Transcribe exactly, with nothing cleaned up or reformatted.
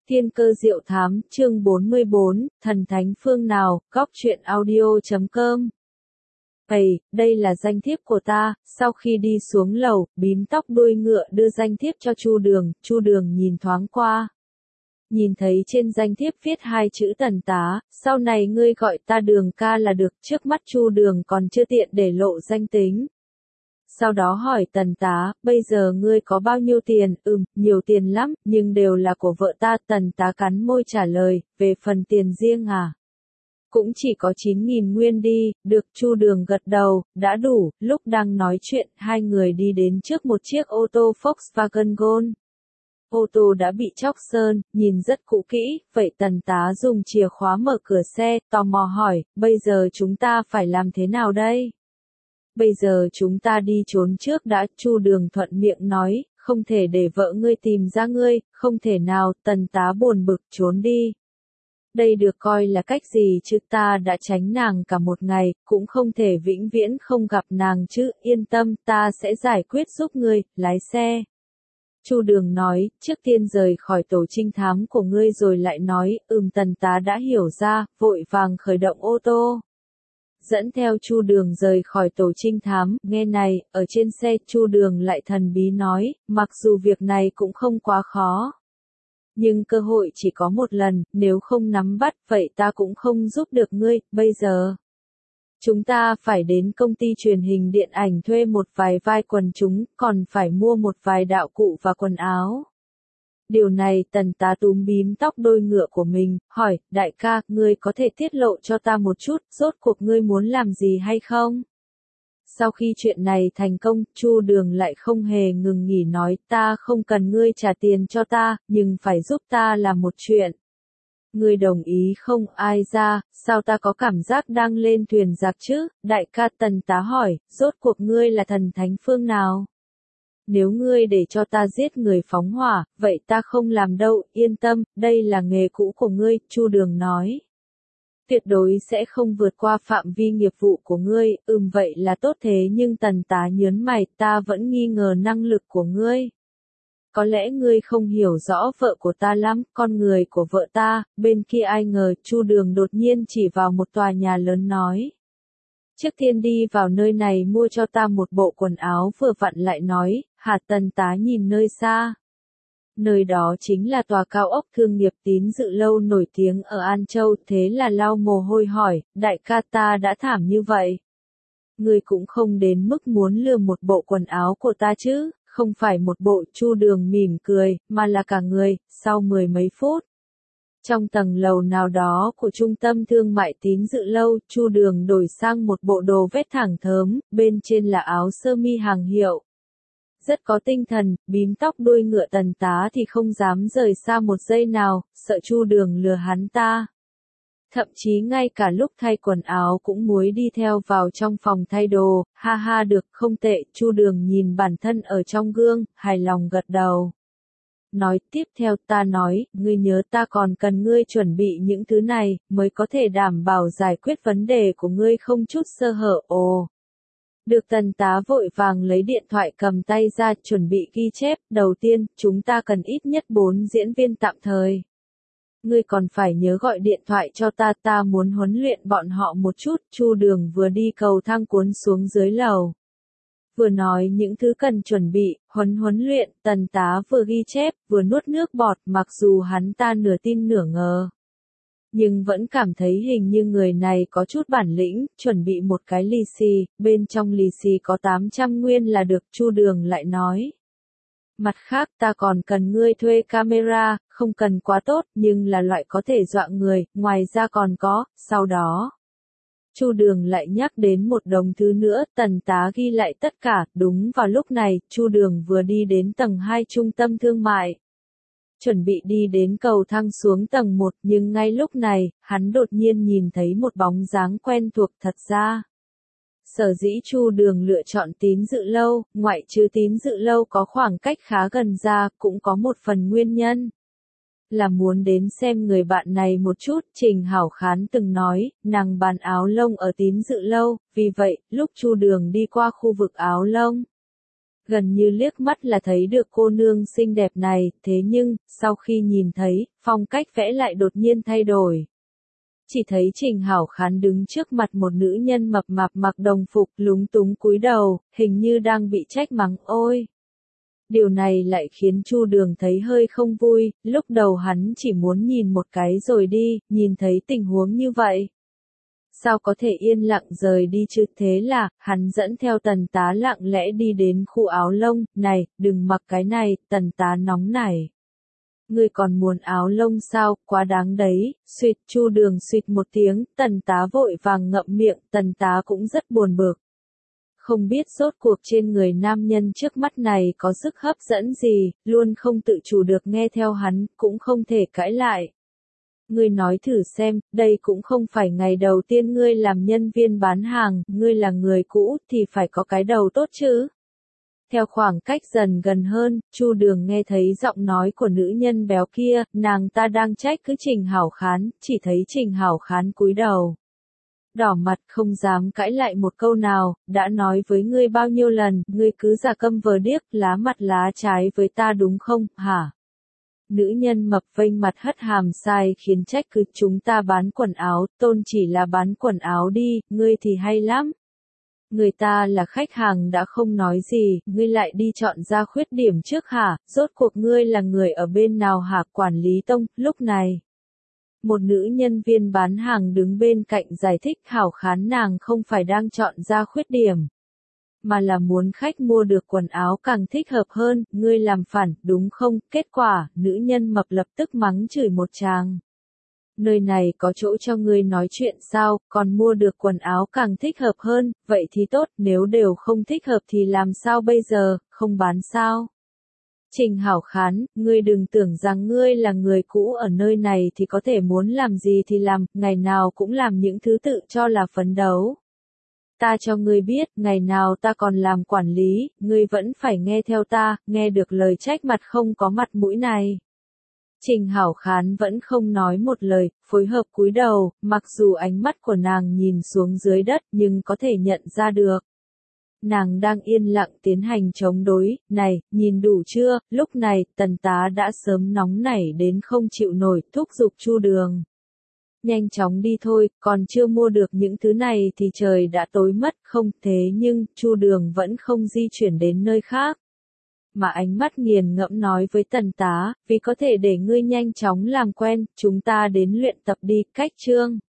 Thiên cơ diệu thám, chương bốn mươi bốn, thần thánh phương nào, góc truyện audio chấm com. Ây, đây là danh thiếp của ta. Sau khi đi xuống lầu, bím tóc đuôi ngựa đưa danh thiếp cho Chu Đường, Chu Đường nhìn thoáng qua. Nhìn thấy trên danh thiếp viết hai chữ Tần tá, sau này ngươi gọi ta Đường ca là được. Trước mắt Chu Đường còn chưa tiện để lộ danh tính. Sau đó hỏi Tần tá, bây giờ ngươi có bao nhiêu tiền? Ừm, nhiều tiền lắm, nhưng đều là của vợ ta. Tần tá cắn môi trả lời, về phần tiền riêng à? Cũng chỉ có chín nghìn nguyên đi. Được. Chu Đường gật đầu, đã đủ. Lúc đang nói chuyện, hai người đi đến trước một chiếc ô tô Volkswagen Gol. Ô tô đã bị chóc sơn, nhìn rất cũ kỹ. Vậy Tần tá dùng chìa khóa mở cửa xe, tò mò hỏi, bây giờ chúng ta phải làm thế nào đây? Bây giờ chúng ta đi trốn trước đã. Chu Đường thuận miệng nói, không thể để vợ ngươi tìm ra ngươi, không thể nào. Tần tá buồn bực, trốn đi. Đây được coi là cách gì chứ? Ta đã tránh nàng cả một ngày, cũng không thể vĩnh viễn không gặp nàng chứ. Yên tâm, ta sẽ giải quyết giúp ngươi. Lái xe. Chu Đường nói, trước tiên rời khỏi tổ trinh thám của ngươi rồi lại nói. Ừm. Tần tá đã hiểu ra, vội vàng khởi động ô tô. Dẫn theo Chu Đường rời khỏi tổ trinh thám. Nghe này, ở trên xe Chu Đường lại thần bí nói, mặc dù việc này cũng không quá khó. Nhưng cơ hội chỉ có một lần, nếu không nắm bắt, vậy ta cũng không giúp được ngươi. Bây giờ, chúng ta phải đến công ty truyền hình điện ảnh thuê một vài vai quần chúng, còn phải mua một vài đạo cụ và quần áo. Điều này Tần tá túm bím tóc đôi ngựa của mình, hỏi, đại ca, ngươi có thể tiết lộ cho ta một chút, rốt cuộc ngươi muốn làm gì hay không? Sau khi chuyện này thành công, Chu Đường lại không hề ngừng nghỉ nói, ta không cần ngươi trả tiền cho ta, nhưng phải giúp ta làm một chuyện. Ngươi đồng ý không? Ai ra, sao ta có cảm giác đang lên thuyền giặc chứ? Đại ca. Tần tá hỏi, rốt cuộc ngươi là thần thánh phương nào? Nếu ngươi để cho ta giết người phóng hỏa, vậy ta không làm đâu. Yên tâm, đây là nghề cũ của ngươi. Chu Đường nói. Tuyệt đối sẽ không vượt qua phạm vi nghiệp vụ của ngươi. Ừm, vậy là tốt. Thế nhưng Tần tá nhớn mày, ta vẫn nghi ngờ năng lực của ngươi. Có lẽ ngươi không hiểu rõ vợ của ta lắm, con người của vợ ta. Bên kia ai ngờ. Chu Đường đột nhiên chỉ vào một tòa nhà lớn nói. Trước tiên đi vào nơi này mua cho ta một bộ quần áo vừa vặn. Lại nói, hả? Tần tá nhìn nơi xa. Nơi đó chính là tòa cao ốc thương nghiệp Tín Dự Lâu nổi tiếng ở An Châu. Thế là lau mồ hôi hỏi, đại ca, ta đã thảm như vậy. Ngươi cũng không đến mức muốn lừa một bộ quần áo của ta chứ? Không phải một bộ. Chu Đường mỉm cười, mà là cả người. Sau mười mấy phút, trong tầng lầu nào đó của trung tâm thương mại Tín Dự Lâu, Chu Đường đổi sang một bộ đồ vest thẳng thớm, bên trên là áo sơ mi hàng hiệu. Rất có tinh thần. Bím tóc đuôi ngựa Tần tá thì không dám rời xa một giây nào, sợ Chu Đường lừa hắn ta. Thậm chí ngay cả lúc thay quần áo cũng muối đi theo vào trong phòng thay đồ. Ha ha, được, không tệ. Chu Đường nhìn bản thân ở trong gương, hài lòng gật đầu. Nói tiếp theo, ta nói, ngươi nhớ ta còn cần ngươi chuẩn bị những thứ này, mới có thể đảm bảo giải quyết vấn đề của ngươi không chút sơ hở. Ồ. Được. Tần tá vội vàng lấy điện thoại cầm tay ra, chuẩn bị ghi chép. Đầu tiên, chúng ta cần ít nhất bốn diễn viên tạm thời. Ngươi còn phải nhớ gọi điện thoại cho ta, ta muốn huấn luyện bọn họ một chút. Chu Đường vừa đi cầu thang cuốn xuống dưới lầu, vừa nói những thứ cần chuẩn bị, huấn huấn luyện. Tần tá vừa ghi chép, vừa nuốt nước bọt, mặc dù hắn ta nửa tin nửa ngờ. Nhưng vẫn cảm thấy hình như người này có chút bản lĩnh. Chuẩn bị một cái lì xì, bên trong lì xì có tám trăm nguyên là được. Chu Đường lại nói. Mặt khác, ta còn cần ngươi thuê camera, không cần quá tốt, nhưng là loại có thể dọa người, ngoài ra còn có. Sau đó, Chu Đường lại nhắc đến một đống thứ nữa. Tần tá ghi lại tất cả. Đúng vào lúc này, Chu Đường vừa đi đến tầng hai trung tâm thương mại. Chuẩn bị đi đến cầu thang xuống tầng một, nhưng ngay lúc này, hắn đột nhiên nhìn thấy một bóng dáng quen thuộc. Thật ra, sở dĩ Chu Đường lựa chọn Tín Dự Lâu, ngoại trừ Tín Dự Lâu có khoảng cách khá gần ra, cũng có một phần nguyên nhân là muốn đến xem người bạn này một chút. Trình Hảo Khán từng nói, nàng bán áo lông ở Tín Dự Lâu, vì vậy, lúc Chu Đường đi qua khu vực áo lông, gần như liếc mắt là thấy được cô nương xinh đẹp này, thế nhưng, sau khi nhìn thấy, phong cách vẽ lại đột nhiên thay đổi. Chỉ thấy Trình Hảo Khán đứng trước mặt một nữ nhân mập mạp mặc đồng phục lúng túng cúi đầu, hình như đang bị trách mắng ôi. Điều này lại khiến Chu Đường thấy hơi không vui, lúc đầu hắn chỉ muốn nhìn một cái rồi đi, nhìn thấy tình huống như vậy. Sao có thể yên lặng rời đi chứ, thế là, hắn dẫn theo Tần Tá lặng lẽ đi đến khu áo lông, này, đừng mặc cái này, Tần Tá nóng nảy. Ngươi còn muốn áo lông sao, quá đáng đấy, suýt, Chu Đường suýt một tiếng, Tần Tá vội vàng ngậm miệng, Tần Tá cũng rất buồn bực. Không biết rốt cuộc trên người nam nhân trước mắt này có sức hấp dẫn gì, luôn không tự chủ được nghe theo hắn, cũng không thể cãi lại. Ngươi nói thử xem, đây cũng không phải ngày đầu tiên ngươi làm nhân viên bán hàng, ngươi là người cũ thì phải có cái đầu tốt chứ. Theo khoảng cách dần gần hơn, Chu Đường nghe thấy giọng nói của nữ nhân béo kia, nàng ta đang trách cứ Trình Hảo Khán, chỉ thấy Trình Hảo Khán cúi đầu. Đỏ mặt không dám cãi lại một câu nào, đã nói với ngươi bao nhiêu lần, ngươi cứ giả câm vờ điếc, lá mặt lá trái với ta đúng không, hả? Nữ nhân mập vênh mặt hất hàm sai khiến trách cứ chúng ta bán quần áo, Tôn chỉ là bán quần áo đi, ngươi thì hay lắm. Người ta là khách hàng đã không nói gì, ngươi lại đi chọn ra khuyết điểm trước hả, rốt cuộc ngươi là người ở bên nào hả, quản lý Tông, lúc này. Một nữ nhân viên bán hàng đứng bên cạnh giải thích Hảo Khán nàng không phải đang chọn ra khuyết điểm, mà là muốn khách mua được quần áo càng thích hợp hơn, ngươi làm phản, đúng không? Kết quả, nữ nhân mập lập tức mắng chửi một tràng. Nơi này có chỗ cho ngươi nói chuyện sao, còn mua được quần áo càng thích hợp hơn, vậy thì tốt, nếu đều không thích hợp thì làm sao bây giờ, không bán sao? Trình Hảo Khán, ngươi đừng tưởng rằng ngươi là người cũ ở nơi này thì có thể muốn làm gì thì làm, ngày nào cũng làm những thứ tự cho là phấn đấu. Ta cho ngươi biết, ngày nào ta còn làm quản lý, ngươi vẫn phải nghe theo ta, nghe được lời trách mặt không có mặt mũi này. Trình Hảo Khán vẫn không nói một lời, phối hợp cúi đầu, mặc dù ánh mắt của nàng nhìn xuống dưới đất nhưng có thể nhận ra được. Nàng đang yên lặng tiến hành chống đối, này, nhìn đủ chưa, lúc này, Tần Tá đã sớm nóng nảy đến không chịu nổi, thúc giục Chu Đường. Nhanh chóng đi thôi, còn chưa mua được những thứ này thì trời đã tối mất, không, thế nhưng, Chu Đường vẫn không di chuyển đến nơi khác. Mà ánh mắt nghiền ngẫm nói với Tần Tá, vì có thể để ngươi nhanh chóng làm quen, chúng ta đến luyện tập đi, cách chương.